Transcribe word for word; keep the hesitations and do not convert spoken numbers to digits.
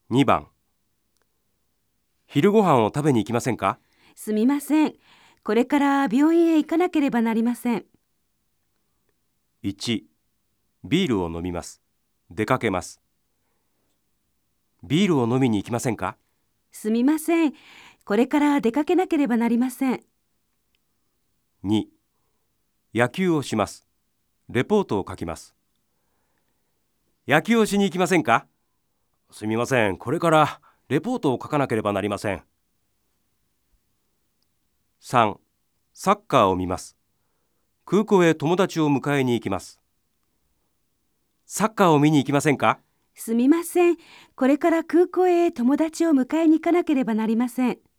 にばん、昼ご飯を食べに行きませんか？ すみません。これから病院へ行かなければなりません。 いち、ビールを飲みます。出かけます。ビールを飲みに行きませんか？ すみません。これから出かけなければなりません。 に、野球をします。レポートを書きます。野球をしに行きませんか？すみません。これからレポートを書かなければなりません。さん、サッカーを見ます。空港へ友達を迎えに行きます。サッカーを見に行きませんか？ すみません。これから空港へ友達を迎えに行かなければなりません。